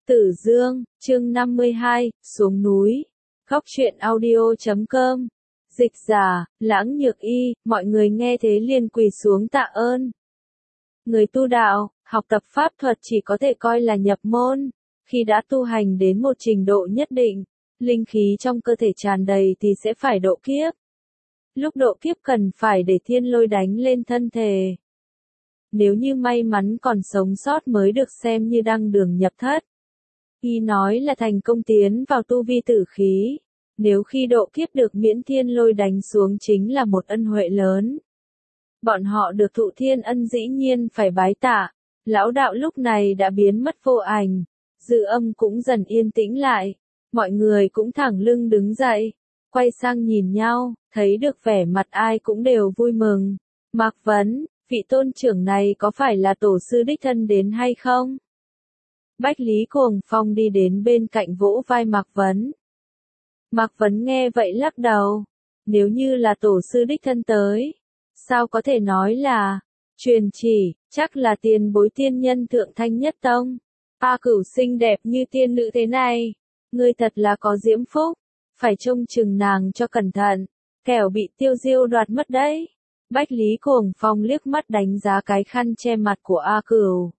Tử Dương, chương 52, xuống núi. Góc truyện audio.com. Dịch giả, Lãng Nhược Y, mọi người nghe thế liền quỳ xuống tạ ơn. Người tu đạo, học tập pháp thuật chỉ có thể coi là nhập môn. Khi đã tu hành đến một trình độ nhất định, linh khí trong cơ thể tràn đầy thì sẽ phải độ kiếp. Lúc độ kiếp cần phải để thiên lôi đánh lên thân thể. Nếu như may mắn còn sống sót mới được xem như đăng đường nhập thất. Y nói là thành công tiến vào tu vi tử khí. Nếu khi độ kiếp được miễn thiên lôi đánh xuống chính là một ân huệ lớn. Bọn họ được thụ thiên ân dĩ nhiên phải bái tạ. Lão đạo lúc này đã biến mất vô ảnh. Dư âm cũng dần yên tĩnh lại. Mọi người cũng thẳng lưng đứng dậy. Quay sang nhìn nhau, thấy được vẻ mặt ai cũng đều vui mừng. Mạc Vấn, vị tôn trưởng này có phải là tổ sư đích thân đến hay không? Bách Lý Cuồng Phong đi đến bên cạnh vỗ vai Mạc Vấn. Mạc Vấn nghe vậy lắc đầu. Nếu như là tổ sư đích thân tới, sao có thể nói là truyền chỉ, chắc là tiền bối tiên nhân thượng thanh nhất tông. A Cửu xinh đẹp như tiên nữ thế này, ngươi thật là có diễm phúc, phải trông chừng nàng cho cẩn thận, kẻo bị Tiêu Diêu đoạt mất đấy. Bách Lý Cuồng Phong liếc mắt đánh giá cái khăn che mặt của A Cửu.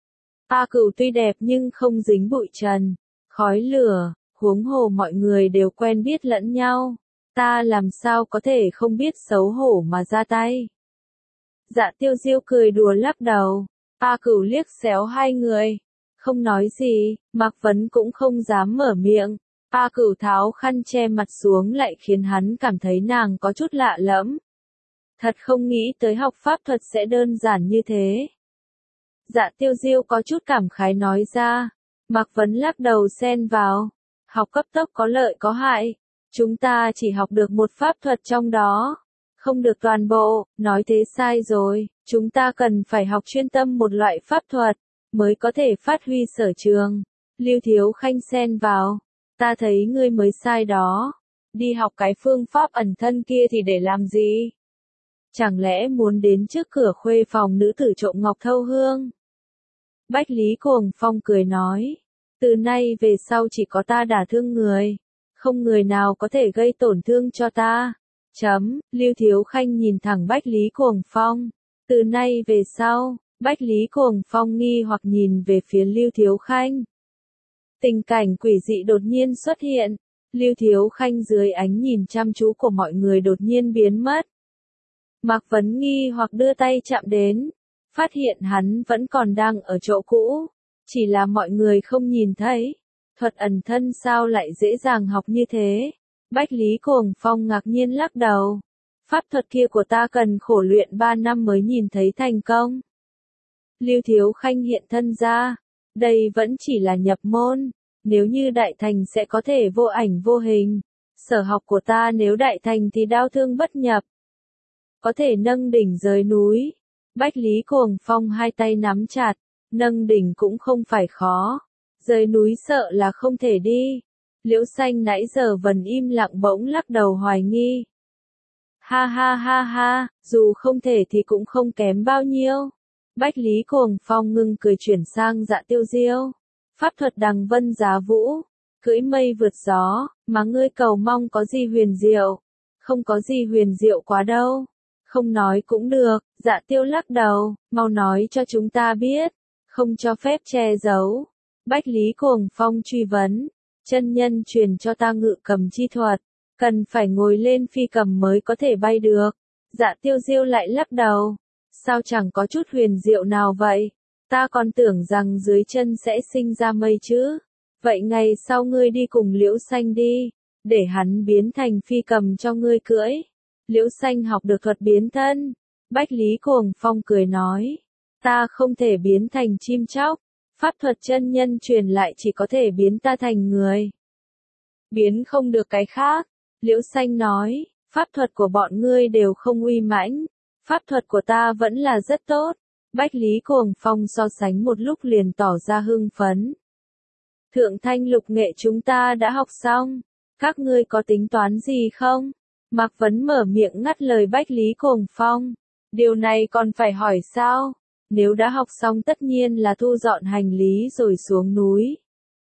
A Cửu tuy đẹp nhưng không dính bụi trần, khói lửa, huống hồ mọi người đều quen biết lẫn nhau. Ta làm sao có thể không biết xấu hổ mà ra tay. Dạ Tiêu Diêu cười đùa lắc đầu. A Cửu liếc xéo hai người. Không nói gì, Mạc Vấn cũng không dám mở miệng. A Cửu tháo khăn che mặt xuống lại khiến hắn cảm thấy nàng có chút lạ lẫm. Thật không nghĩ tới học pháp thuật sẽ đơn giản như thế. Dạ Tiêu Diêu có chút cảm khái nói ra. Mạc Vấn lắc đầu xen vào. Học cấp tốc có lợi có hại. Chúng ta chỉ học được một pháp thuật trong đó. Không được toàn bộ, nói thế sai rồi. Chúng ta cần phải học chuyên tâm một loại pháp thuật, mới có thể phát huy sở trường. Lưu Thiếu Khanh xen vào. Ta thấy ngươi mới sai đó. Đi học cái phương pháp ẩn thân kia thì để làm gì? Chẳng lẽ muốn đến trước cửa khuê phòng nữ tử trộm ngọc thâu hương? Bách Lý Cuồng Phong cười nói. Từ nay về sau chỉ có ta đả thương người. Không người nào có thể gây tổn thương cho ta. Lưu Thiếu Khanh nhìn thẳng Bách Lý Cuồng Phong. Từ nay về sau, Bách Lý Cuồng Phong nghi hoặc nhìn về phía Lưu Thiếu Khanh. Tình cảnh quỷ dị đột nhiên xuất hiện. Lưu Thiếu Khanh dưới ánh nhìn chăm chú của mọi người đột nhiên biến mất. Mạc Vấn nghi hoặc đưa tay chạm đến. Phát hiện hắn vẫn còn đang ở chỗ cũ. Chỉ là mọi người không nhìn thấy. Thuật ẩn thân sao lại dễ dàng học như thế? Bách Lý Cuồng Phong ngạc nhiên lắc đầu. Pháp thuật kia của ta cần khổ luyện 3 năm mới nhìn thấy thành công. Lưu Thiếu Khanh hiện thân ra. Đây vẫn chỉ là nhập môn. Nếu như đại thành sẽ có thể vô ảnh vô hình. Sở học của ta nếu đại thành thì đao thương bất nhập. Có thể nâng đỉnh rời núi. Bách Lý Cuồng Phong hai tay nắm chặt. Nâng đỉnh cũng không phải khó. Rời núi sợ là không thể đi. Liễu Xanh nãy giờ vẫn im lặng bỗng lắc đầu hoài nghi. Ha ha ha ha, dù không thể thì cũng không kém bao nhiêu. Bách Lý Cuồng Phong ngưng cười chuyển sang Dạ Tiêu Diêu. Pháp thuật đằng vân giá vũ, cưỡi mây vượt gió, mà ngươi cầu mong có gì huyền diệu. Không có gì huyền diệu quá đâu. Không nói cũng được, Dạ Tiêu lắc đầu, mau nói cho chúng ta biết. Không cho phép che giấu. Bách Lý Cuồng Phong truy vấn. Chân nhân truyền cho ta ngự cầm chi thuật. Cần phải ngồi lên phi cầm mới có thể bay được. Dạ Tiêu Diêu lại lắc đầu. Sao chẳng có chút huyền diệu nào vậy? Ta còn tưởng rằng dưới chân sẽ sinh ra mây chứ. Vậy ngày sau ngươi đi cùng Liễu Xanh đi. Để hắn biến thành phi cầm cho ngươi cưỡi. Liễu Xanh học được thuật biến thân. Bách Lý Cuồng Phong cười nói. Ta không thể biến thành chim chóc. Pháp thuật chân nhân truyền lại chỉ có thể biến ta thành người. Biến không được cái khác. Liễu Xanh nói, pháp thuật của bọn ngươi đều không uy mãnh. Pháp thuật của ta vẫn là rất tốt. Bách Lý Cuồng Phong so sánh một lúc liền tỏ ra hưng phấn. Thượng thanh lục nghệ chúng ta đã học xong. Các ngươi có tính toán gì không? Mạc Vấn mở miệng ngắt lời Bách Lý Cuồng Phong. Điều này còn phải hỏi sao? Nếu đã học xong tất nhiên là thu dọn hành lý rồi xuống núi.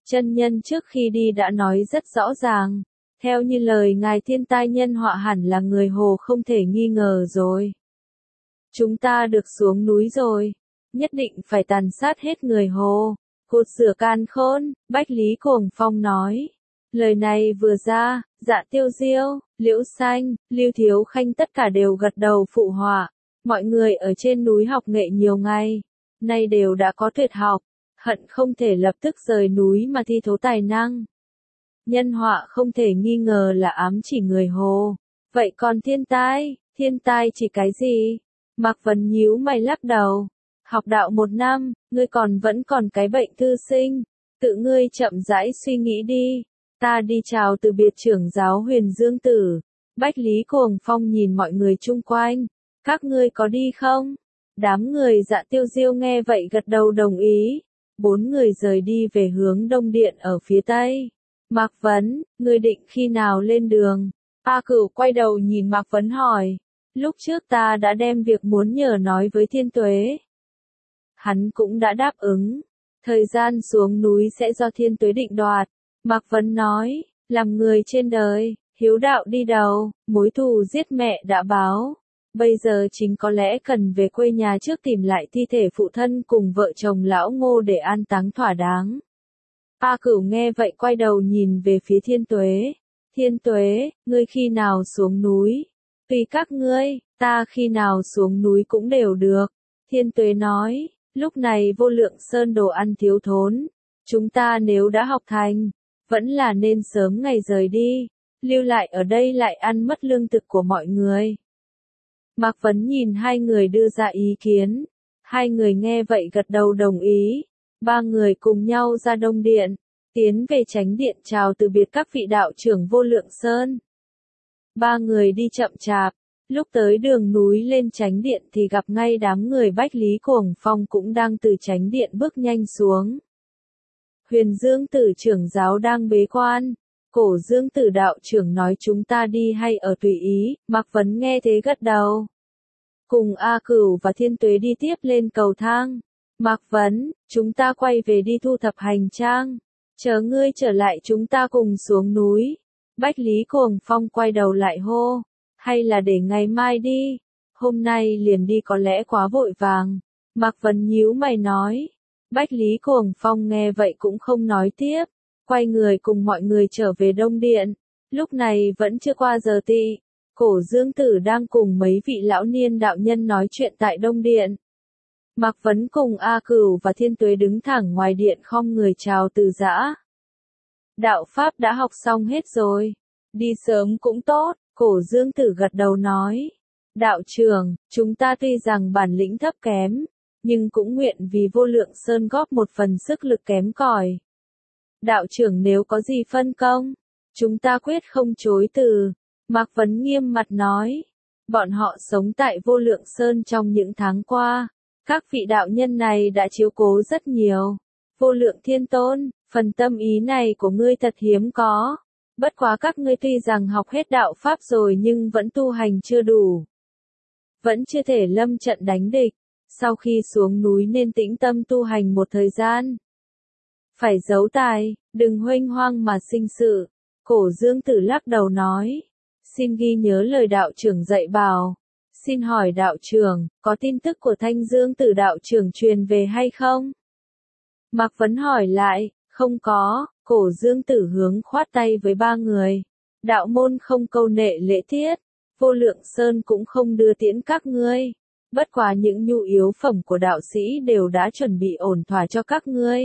Chân nhân trước khi đi đã nói rất rõ ràng. Theo như lời ngài thiên tai nhân họa hẳn là người Hồ không thể nghi ngờ rồi. Chúng ta được xuống núi rồi. Nhất định phải tàn sát hết người Hồ. Cột rửa càn khôn, Bách Lý Cuồng Phong nói. Lời này vừa ra, Dạ Tiêu Diêu, Liễu Xanh, Lưu Thiếu Khanh tất cả đều gật đầu phụ họa. Mọi người ở trên núi học nghệ nhiều ngày, nay đều đã có tuyệt học, hận không thể lập tức rời núi mà thi thố tài năng. Nhân họa không thể nghi ngờ là ám chỉ người Hồ. Vậy còn thiên tai chỉ cái gì? Mạc Vấn nhíu mày lắc đầu. Học đạo 1 năm, ngươi vẫn còn cái bệnh thư sinh, tự ngươi chậm rãi suy nghĩ đi. Ta đi chào từ biệt trưởng giáo Huyền Dương Tử. Bách Lý Cuồng Phong nhìn mọi người chung quanh. Các ngươi có đi không? Đám người Dạ Tiêu Diêu nghe vậy gật đầu đồng ý. 4 người rời đi về hướng Đông Điện ở phía Tây. Mạc Vấn, ngươi định khi nào lên đường? A Cửu quay đầu nhìn Mạc Vấn hỏi. Lúc trước ta đã đem việc muốn nhờ nói với Thiên Tuế. Hắn cũng đã đáp ứng. Thời gian xuống núi sẽ do Thiên Tuế định đoạt. Mạc Vấn nói, làm người trên đời, hiếu đạo đi đầu, mối thù giết mẹ đã báo. Bây giờ chính có lẽ cần về quê nhà trước tìm lại thi thể phụ thân cùng vợ chồng lão Ngô để an táng thỏa đáng. A Cửu nghe vậy quay đầu nhìn về phía Thiên Tuế. Thiên Tuế, ngươi khi nào xuống núi? Tùy các ngươi, ta khi nào xuống núi cũng đều được. Thiên Tuế nói, lúc này Vô Lượng Sơn đồ ăn thiếu thốn. Chúng ta nếu đã học thành, vẫn là nên sớm ngày rời đi. Lưu lại ở đây lại ăn mất lương thực của mọi người. Mạc Vấn nhìn hai người đưa ra ý kiến. Hai người nghe vậy gật đầu đồng ý. 3 người cùng nhau ra Đông Điện, tiến về Chánh Điện chào từ biệt các vị đạo trưởng Vô Lượng Sơn. 3 người đi chậm chạp, lúc tới đường núi lên Chánh Điện thì gặp ngay đám người Bách Lý Cuồng Phong cũng đang từ Chánh Điện bước nhanh xuống. Huyền Dương Tử trưởng giáo đang bế quan. Cổ Dương Tử đạo trưởng nói chúng ta đi hay ở tùy ý. Mạc Vấn nghe thế gật đầu. Cùng A Cửu và Thiên Tuế đi tiếp lên cầu thang. Mạc Vấn, chúng ta quay về đi thu thập hành trang. Chờ ngươi trở lại chúng ta cùng xuống núi. Bách Lý Cuồng Phong quay đầu lại hô. Hay là để ngày mai đi. Hôm nay liền đi có lẽ quá vội vàng. Mạc Vấn nhíu mày nói. Bách Lý Cuồng Phong nghe vậy cũng không nói tiếp. Quay người cùng mọi người trở về Đông Điện. Lúc này vẫn chưa qua giờ tị. Cổ Dương Tử đang cùng mấy vị lão niên đạo nhân nói chuyện tại Đông Điện. Mạc Vấn cùng A Cửu và Thiên Tuế đứng thẳng ngoài điện khom người chào từ giã. Đạo Pháp đã học xong hết rồi. Đi sớm cũng tốt, Cổ Dương Tử gật đầu nói. Đạo trưởng, chúng ta tuy rằng bản lĩnh thấp kém, nhưng cũng nguyện vì Vô Lượng Sơn góp một phần sức lực kém cỏi. Đạo trưởng nếu có gì phân công, chúng ta quyết không chối từ. Mạc Vấn nghiêm mặt nói. Bọn họ sống tại Vô Lượng Sơn trong những tháng qua. Các vị đạo nhân này đã chiếu cố rất nhiều. Vô Lượng Thiên Tôn, phần tâm ý này của ngươi thật hiếm có. Bất quá các ngươi tuy rằng học hết đạo Pháp rồi nhưng vẫn tu hành chưa đủ. Vẫn chưa thể lâm trận đánh địch. Sau khi xuống núi nên tĩnh tâm tu hành một thời gian. Phải giấu tài, đừng huênh hoang mà sinh sự. Cổ Dương Tử lắc đầu nói. Xin ghi nhớ lời đạo trưởng dạy bảo. Xin hỏi đạo trưởng, có tin tức của Thanh Dương Tử đạo trưởng truyền về hay không? Mạc Vấn hỏi lại, không có. Cổ Dương Tử hướng khoát tay với 3 người. Đạo môn không câu nệ lễ tiết. Vô Lượng Sơn cũng không đưa tiễn các ngươi. Bất quá những nhu yếu phẩm của đạo sĩ đều đã chuẩn bị ổn thỏa cho các ngươi.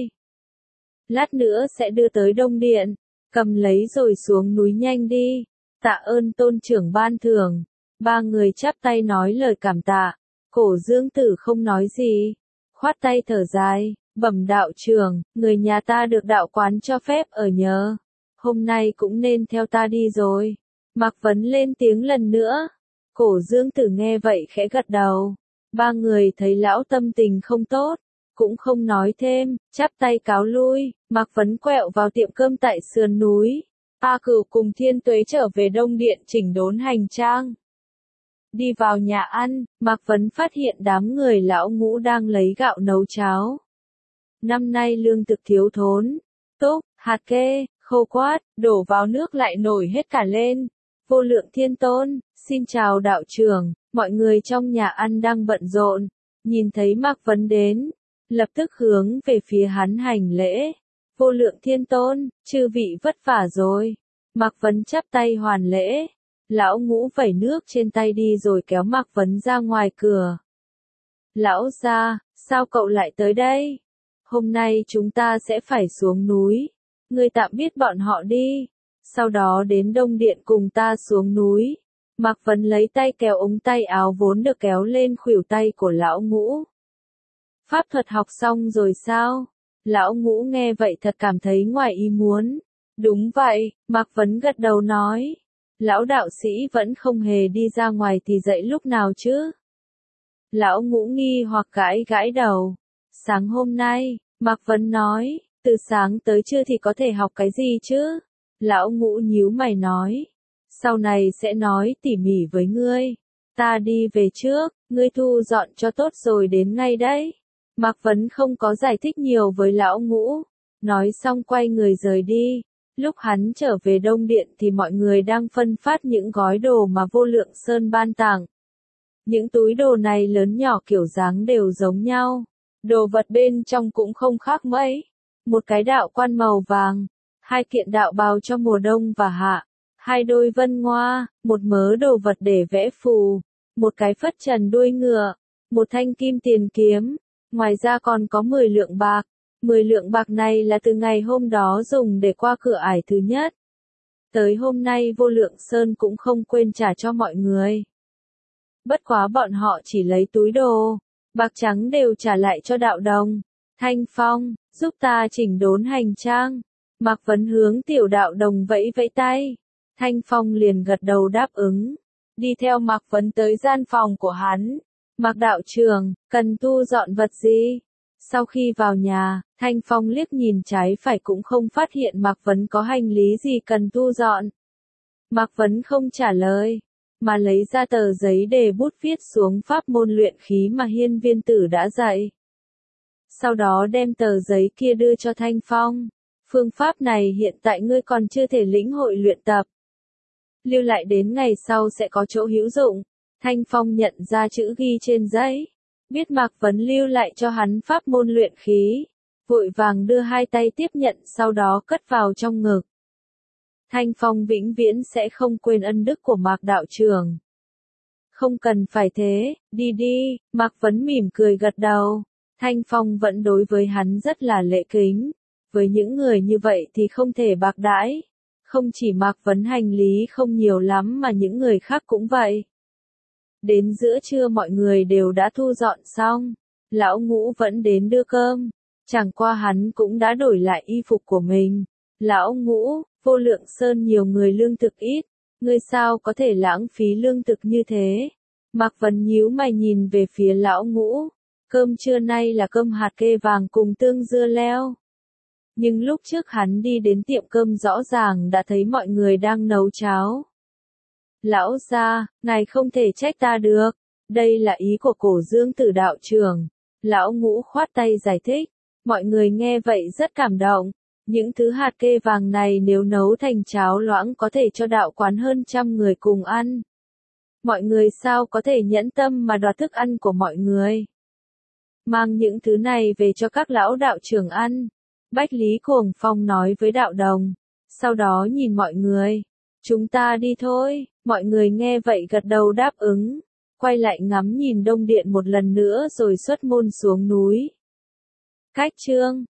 Lát nữa sẽ đưa tới Đông Điện. Cầm lấy rồi xuống núi nhanh đi. Tạ ơn tôn trưởng ban thưởng. 3 người chắp tay nói lời cảm tạ. Cổ Dương Tử không nói gì. Khoát tay thở dài. Bẩm đạo trưởng, người nhà ta được đạo quán cho phép ở nhờ. Hôm nay cũng nên theo ta đi rồi. Mạc Vấn lên tiếng lần nữa. Cổ Dương Tử nghe vậy khẽ gật đầu. 3 người thấy lão tâm tình không tốt. Cũng không nói thêm, chắp tay cáo lui. Mạc Vấn quẹo vào tiệm cơm tại sườn núi. A Cửu cùng Thiên Tuế trở về Đông Điện chỉnh đốn hành trang. Đi vào nhà ăn, Mạc Vấn phát hiện đám người lão Ngũ đang lấy gạo nấu cháo. Năm nay lương thực thiếu thốn. Túc, Hạt kê, khô quát, đổ vào nước lại nổi hết cả lên. Vô Lượng Thiên Tôn, xin chào đạo trưởng, mọi người trong nhà ăn đang bận rộn, nhìn thấy Mạc Vấn đến, lập tức hướng về phía hắn hành lễ. Vô Lượng Thiên Tôn, chư vị vất vả rồi. Mạc Vấn chắp tay hoàn lễ. Lão Ngũ vẩy nước trên tay đi rồi kéo Mạc Vấn ra ngoài cửa. Lão gia, sao cậu lại tới đây? Hôm nay chúng ta sẽ phải xuống núi. Ngươi tạm biết bọn họ đi. Sau đó đến Đông Điện cùng ta xuống núi. Mạc Vấn lấy tay kéo ống tay áo vốn được kéo lên khuỷu tay của Lão Ngũ. Pháp thuật học xong rồi sao? Lão Ngũ nghe vậy thật cảm thấy ngoài ý muốn. Đúng vậy, Mạc Vấn gật đầu nói. Lão đạo sĩ vẫn không hề đi ra ngoài thì dậy lúc nào chứ? Lão Ngũ nghi hoặc gãi gãi đầu. Sáng hôm nay, Mạc Vấn nói, từ sáng tới trưa thì có thể học cái gì chứ? Lão Ngũ nhíu mày nói. Sau này sẽ nói tỉ mỉ với ngươi. Ta đi về trước, ngươi thu dọn cho tốt rồi đến ngay đấy. Mạc Vấn không có giải thích nhiều với Lão Ngũ. Nói xong quay người rời đi. Lúc hắn trở về Đông Điện thì mọi người đang phân phát những gói đồ mà Vô Lượng Sơn ban tặng. Những túi đồ này lớn nhỏ kiểu dáng đều giống nhau. Đồ vật bên trong cũng không khác mấy. Một cái đạo quan màu vàng, 2 kiện đạo bào cho mùa đông và hạ, 2 đôi vân ngoa, một mớ đồ vật để vẽ phù, một cái phất trần đuôi ngựa, một thanh kim tiền kiếm, ngoài ra còn có 10 lượng bạc. 10 lượng bạc này là từ ngày hôm đó dùng để qua cửa ải thứ nhất. Tới hôm nay Vô Lượng Sơn cũng không quên trả cho mọi người. Bất quá bọn họ chỉ lấy túi đồ, bạc trắng đều trả lại cho đạo đồng. Thanh Phong, giúp ta chỉnh đốn hành trang. Mạc Vấn hướng tiểu đạo đồng vẫy vẫy tay. Thanh Phong liền gật đầu đáp ứng. Đi theo Mạc Vấn tới gian phòng của hắn. Mạc đạo trưởng, cần thu dọn vật gì? Sau khi vào nhà, Thanh Phong liếc nhìn trái phải cũng không phát hiện Mạc Vấn có hành lý gì cần thu dọn. Mạc Vấn không trả lời, mà lấy ra tờ giấy để bút viết xuống pháp môn luyện khí mà Hiên Viên Tử đã dạy. Sau đó đem tờ giấy kia đưa cho Thanh Phong. Phương pháp này hiện tại ngươi còn chưa thể lĩnh hội luyện tập. Lưu lại đến ngày sau sẽ có chỗ hữu dụng. Thanh Phong nhận ra chữ ghi trên giấy. Biết Mạc Vấn lưu lại cho hắn pháp môn luyện khí. Vội vàng đưa 2 tay tiếp nhận sau đó cất vào trong ngực. Thanh Phong vĩnh viễn sẽ không quên ân đức của Mạc đạo trưởng. Không cần phải thế, đi đi, Mạc Vấn mỉm cười gật đầu. Thanh Phong vẫn đối với hắn rất là lễ kính. Với những người như vậy thì không thể bạc đãi. Không chỉ Mạc Vấn hành lý không nhiều lắm mà những người khác cũng vậy. Đến giữa trưa mọi người đều đã thu dọn xong. Lão Ngũ vẫn đến đưa cơm. Chẳng qua hắn cũng đã đổi lại y phục của mình. Lão Ngũ, Vô Lượng Sơn nhiều người lương thực ít. Ngươi sao có thể lãng phí lương thực như thế? Mạc Vấn nhíu mày nhìn về phía Lão Ngũ. Cơm trưa nay là cơm hạt kê vàng cùng tương dưa leo. Nhưng lúc trước hắn đi đến tiệm cơm rõ ràng đã thấy mọi người đang nấu cháo. Lão gia, ngài không thể trách ta được. Đây là ý của Cổ Dương Tử đạo trưởng. Lão Ngũ khoát tay giải thích. Mọi người nghe vậy rất cảm động. Những thứ hạt kê vàng này nếu nấu thành cháo loãng có thể cho đạo quán hơn 100 người cùng ăn. Mọi người sao có thể nhẫn tâm mà đoạt thức ăn của mọi người. Mang những thứ này về cho các lão đạo trưởng ăn. Bách Lý Cuồng Phong nói với đạo đồng. Sau đó nhìn mọi người. Chúng ta đi thôi. Mọi người nghe vậy gật đầu đáp ứng. Quay lại ngắm nhìn Đông Điện một lần nữa rồi xuất môn xuống núi. Cách chương